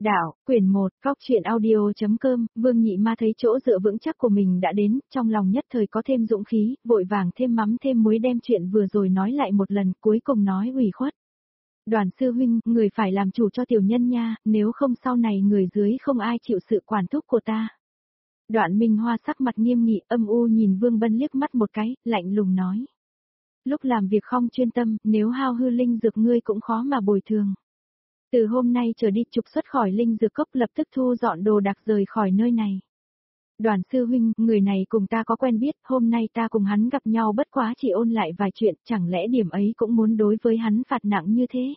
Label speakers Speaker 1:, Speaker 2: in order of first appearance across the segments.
Speaker 1: Đạo, quyển 1, góc truyện audio.com, Vương Nhị Ma thấy chỗ dựa vững chắc của mình đã đến, trong lòng nhất thời có thêm dũng khí, vội vàng thêm mắm thêm muối đem chuyện vừa rồi nói lại một lần, cuối cùng nói ủy khuất. Đoàn sư huynh, người phải làm chủ cho tiểu nhân nha, nếu không sau này người dưới không ai chịu sự quản thúc của ta. Đoạn Minh Hoa sắc mặt nghiêm nghị, âm u nhìn Vương Bân liếc mắt một cái, lạnh lùng nói. Lúc làm việc không chuyên tâm, nếu hao hư linh dược ngươi cũng khó mà bồi thường. Từ hôm nay trở đi trục xuất khỏi linh dược cốc, lập tức thu dọn đồ đạc rời khỏi nơi này. Đoàn sư huynh, người này cùng ta có quen biết, hôm nay ta cùng hắn gặp nhau bất quá chỉ ôn lại vài chuyện, chẳng lẽ điểm ấy cũng muốn đối với hắn phạt nặng như thế?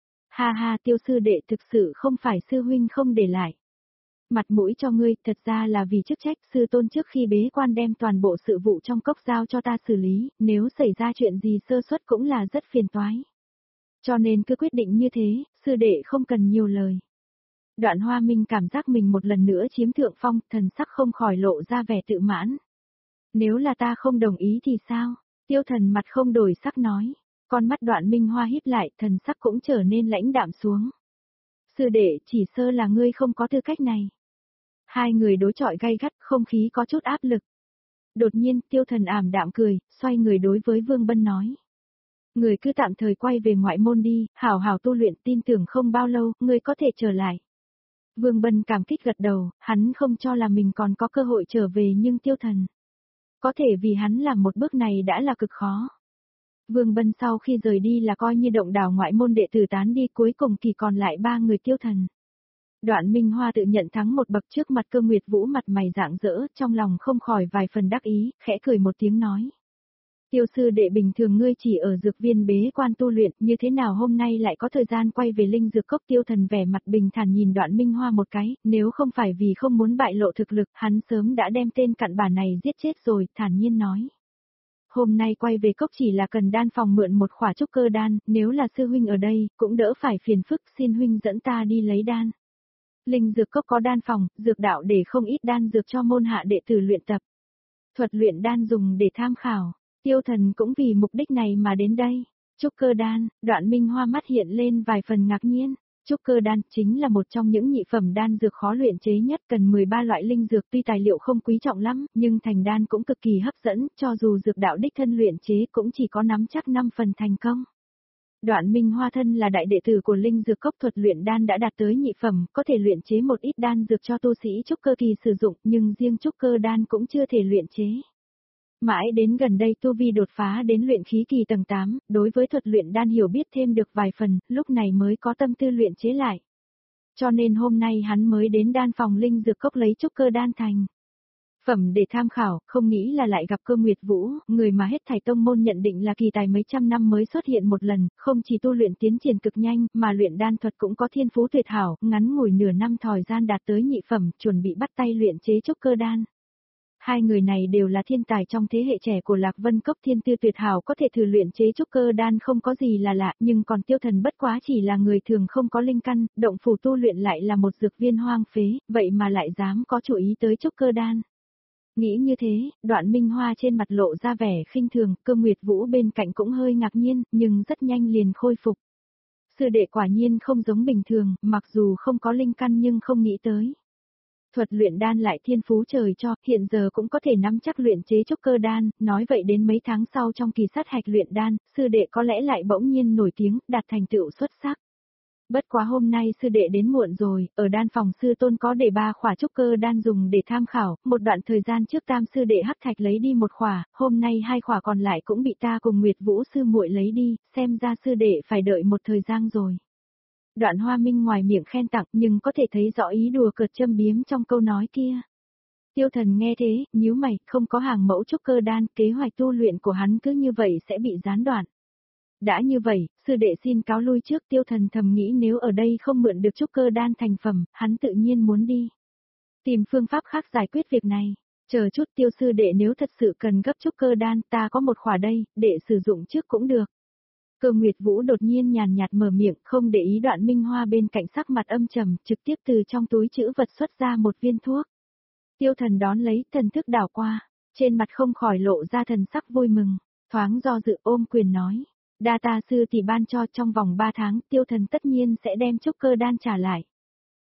Speaker 1: Ha ha, Tiêu sư đệ thực sự không phải sư huynh không để lại. Mặt mũi cho ngươi, thật ra là vì chức trách sư tôn trước khi bế quan đem toàn bộ sự vụ trong cốc giao cho ta xử lý, nếu xảy ra chuyện gì sơ suất cũng là rất phiền toái. Cho nên cứ quyết định như thế, sư đệ không cần nhiều lời. Đoạn Hoa Minh cảm giác mình một lần nữa chiếm thượng phong, thần sắc không khỏi lộ ra vẻ tự mãn. Nếu là ta không đồng ý thì sao? Tiêu Thần mặt không đổi sắc nói. Con mắt Đoạn Minh Hoa híp lại, thần sắc cũng trở nên lãnh đạm xuống. Sư đệ, chỉ sơ là ngươi không có tư cách này. Hai người đối chọi gay gắt, không khí có chút áp lực. Đột nhiên, Tiêu Thần ảm đạm cười, xoay người đối với Vương Bân nói. Người cứ tạm thời quay về ngoại môn đi, hảo hảo tu luyện, tin tưởng không bao lâu, người có thể trở lại. Vương Bân cảm kích gật đầu, hắn không cho là mình còn có cơ hội trở về nhưng Tiêu Thần. Có thể vì hắn làm một bước này đã là cực khó. Vương Bân sau khi rời đi là coi như động đảo ngoại môn đệ tử tán đi, cuối cùng chỉ còn lại 3 người Tiêu Thần. Đoạn Minh Hoa tự nhận thắng một bậc trước mặt Cơ Nguyệt Vũ, mặt mày rạng rỡ, trong lòng không khỏi vài phần đắc ý, khẽ cười một tiếng nói. Tiêu sư đệ, bình thường ngươi chỉ ở dược viên bế quan tu luyện, như thế nào hôm nay lại có thời gian quay về linh dược cốc? Tiêu Thần vẻ mặt bình thản nhìn Đoạn Minh Hoa một cái, nếu không phải vì không muốn bại lộ thực lực, hắn sớm đã đem tên cặn bã này giết chết rồi, thản nhiên nói. Hôm nay quay về cốc chỉ là cần đan phòng mượn một khỏa trúc cơ đan, nếu là sư huynh ở đây, cũng đỡ phải phiền phức, xin huynh dẫn ta đi lấy đan. Linh dược cốc có đan phòng, dược đạo để không ít đan dược cho môn hạ đệ tử luyện tập. Thuật luyện đan dùng để tham khảo. Tiêu Thần cũng vì mục đích này mà đến đây. Trúc cơ đan, Đoạn Minh Hoa mắt hiện lên vài phần ngạc nhiên. Trúc cơ đan chính là một trong những nhị phẩm đan dược khó luyện chế nhất, cần 13 loại linh dược, tuy tài liệu không quý trọng lắm, nhưng thành đan cũng cực kỳ hấp dẫn, cho dù dược đạo đích thân luyện chế cũng chỉ có nắm chắc 5 phần thành công. Đoạn Minh Hoa thân là đại đệ tử của linh dược cốc, thuật luyện đan đã đạt tới nhị phẩm, có thể luyện chế một ít đan dược cho tu sĩ trúc cơ kỳ sử dụng, nhưng riêng trúc cơ đan cũng chưa thể luyện chế. Mãi đến gần đây tu vi đột phá đến luyện khí kỳ tầng 8, đối với thuật luyện đan hiểu biết thêm được vài phần, lúc này mới có tâm tư luyện chế lại. Cho nên hôm nay hắn mới đến đan phòng linh dược cốc lấy trúc cơ đan thành phẩm để tham khảo, không nghĩ là lại gặp Cơ Nguyệt Vũ, người mà hết thảy tông môn nhận định là kỳ tài mấy trăm năm mới xuất hiện một lần, không chỉ tu luyện tiến triển cực nhanh, mà luyện đan thuật cũng có thiên phú tuyệt hảo, ngắn ngủi nửa năm thời gian đạt tới nhị phẩm, chuẩn bị bắt tay luyện chế trúc cơ đan. Hai người này đều là thiên tài trong thế hệ trẻ của Lạc Vân Cốc, thiên tư tuyệt hảo, có thể thử luyện chế trúc cơ đan không có gì là lạ, nhưng còn Tiêu Thần bất quá chỉ là người thường không có linh căn, động phủ tu luyện lại là một dược viên hoang phế, vậy mà lại dám có chủ ý tới trúc cơ đan. Nghĩ như thế, Đoạn Minh Hoa trên mặt lộ ra vẻ khinh thường, Cơ Nguyệt Vũ bên cạnh cũng hơi ngạc nhiên, nhưng rất nhanh liền khôi phục. Sư đệ quả nhiên không giống bình thường, mặc dù không có linh căn nhưng không nghĩ tới. Thuật luyện đan lại thiên phú trời cho, hiện giờ cũng có thể nắm chắc luyện chế trúc cơ đan, nói vậy đến mấy tháng sau trong kỳ sát hạch luyện đan, sư đệ có lẽ lại bỗng nhiên nổi tiếng, đạt thành tựu xuất sắc. Bất quá hôm nay sư đệ đến muộn rồi, ở đan phòng sư tôn có để 3 khỏa trúc cơ đan dùng để tham khảo, một đoạn thời gian trước tam sư đệ hắc thạch lấy đi 1 khỏa, hôm nay 2 khỏa còn lại cũng bị ta cùng Nguyệt Vũ sư muội lấy đi, xem ra sư đệ phải đợi một thời gian rồi. Đoạn Hoa Minh ngoài miệng khen tặng nhưng có thể thấy rõ ý đùa cợt châm biếm trong câu nói kia. Tiêu Thần nghe thế, nhíu mày, không có hàng mẫu trúc cơ đan, kế hoạch tu luyện của hắn cứ như vậy sẽ bị gián đoạn. Đã như vậy, sư đệ xin cáo lui trước. Tiêu Thần thầm nghĩ nếu ở đây không mượn được trúc cơ đan thành phẩm, hắn tự nhiên muốn đi tìm phương pháp khác giải quyết việc này. Chờ chút Tiêu sư đệ, nếu thật sự cần gấp trúc cơ đan, ta có một khỏa đây, để sử dụng trước cũng được. Cơ Nguyệt Vũ đột nhiên nhàn nhạt mở miệng, không để ý Đoạn Minh Hoa bên cạnh sắc mặt âm trầm, trực tiếp từ trong túi trữ vật xuất ra một viên thuốc. Tiêu Thần đón lấy, thần thức đảo qua, trên mặt không khỏi lộ ra thần sắc vui mừng, thoáng do dự ôm quyền nói. Đa ta sư tỷ ban cho, trong vòng 3 tháng, Tiêu Thần tất nhiên sẽ đem trúc cơ đan trả lại.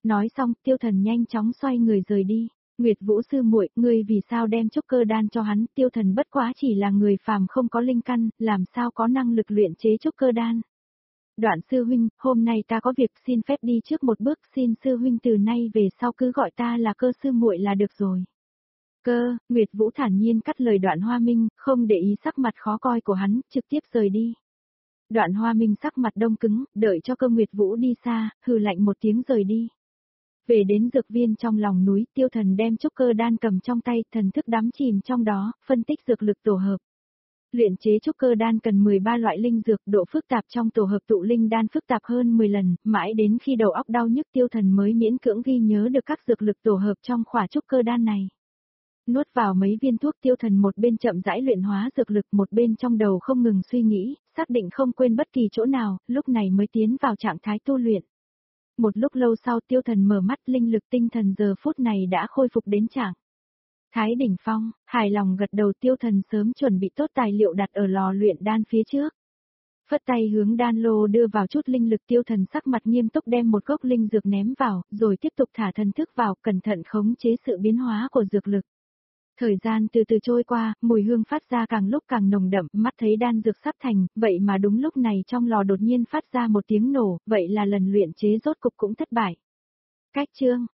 Speaker 1: Nói xong, Tiêu Thần nhanh chóng xoay người rời đi. Nguyệt Vũ sư muội, ngươi vì sao đem trúc cơ đan cho hắn? Tiêu Thần bất quá chỉ là người phàm không có linh căn, làm sao có năng lực luyện chế trúc cơ đan? Đoạn sư huynh, hôm nay ta có việc xin phép đi trước một bước, xin sư huynh từ nay về sau cứ gọi ta là Cơ sư muội là được rồi. Cơ, Nguyệt Vũ thản nhiên cắt lời Đoạn Hoa Minh, không để ý sắc mặt khó coi của hắn, trực tiếp rời đi. Đoạn Hoa Minh sắc mặt đông cứng, đợi cho Cơ Nguyệt Vũ đi xa, hừ lạnh một tiếng rời đi. Về đến dược viên trong lòng núi, Tiêu Thần đem trúc cơ đan cầm trong tay, thần thức đắm chìm trong đó, phân tích dược lực tổ hợp. Luyện chế trúc cơ đan cần 13 loại linh dược, độ phức tạp trong tổ hợp tụ linh đan phức tạp hơn 10 lần, mãi đến khi đầu óc đau nhức Tiêu Thần mới miễn cưỡng ghi nhớ được các dược lực tổ hợp trong khỏa trúc cơ đan này. Nuốt vào mấy viên thuốc, Tiêu Thần một bên chậm rãi luyện hóa dược lực, một bên trong đầu không ngừng suy nghĩ, xác định không quên bất kỳ chỗ nào, lúc này mới tiến vào trạng thái tu luyện. Một lúc lâu sau Tiêu Thần mở mắt, linh lực tinh thần giờ phút này đã khôi phục đến trạng thái đỉnh phong, hài lòng gật đầu. Tiêu Thần sớm chuẩn bị tốt tài liệu đặt ở lò luyện đan phía trước. Phất tay hướng đan lô đưa vào chút linh lực, Tiêu Thần sắc mặt nghiêm túc đem một gốc linh dược ném vào, rồi tiếp tục thả thần thức vào, cẩn thận khống chế sự biến hóa của dược lực. Thời gian từ từ trôi qua, mùi hương phát ra càng lúc càng nồng đậm, mắt thấy đan dược sắp thành, vậy mà đúng lúc này trong lò đột nhiên phát ra một tiếng nổ, vậy là lần luyện chế rốt cục cũng thất bại. Cách chương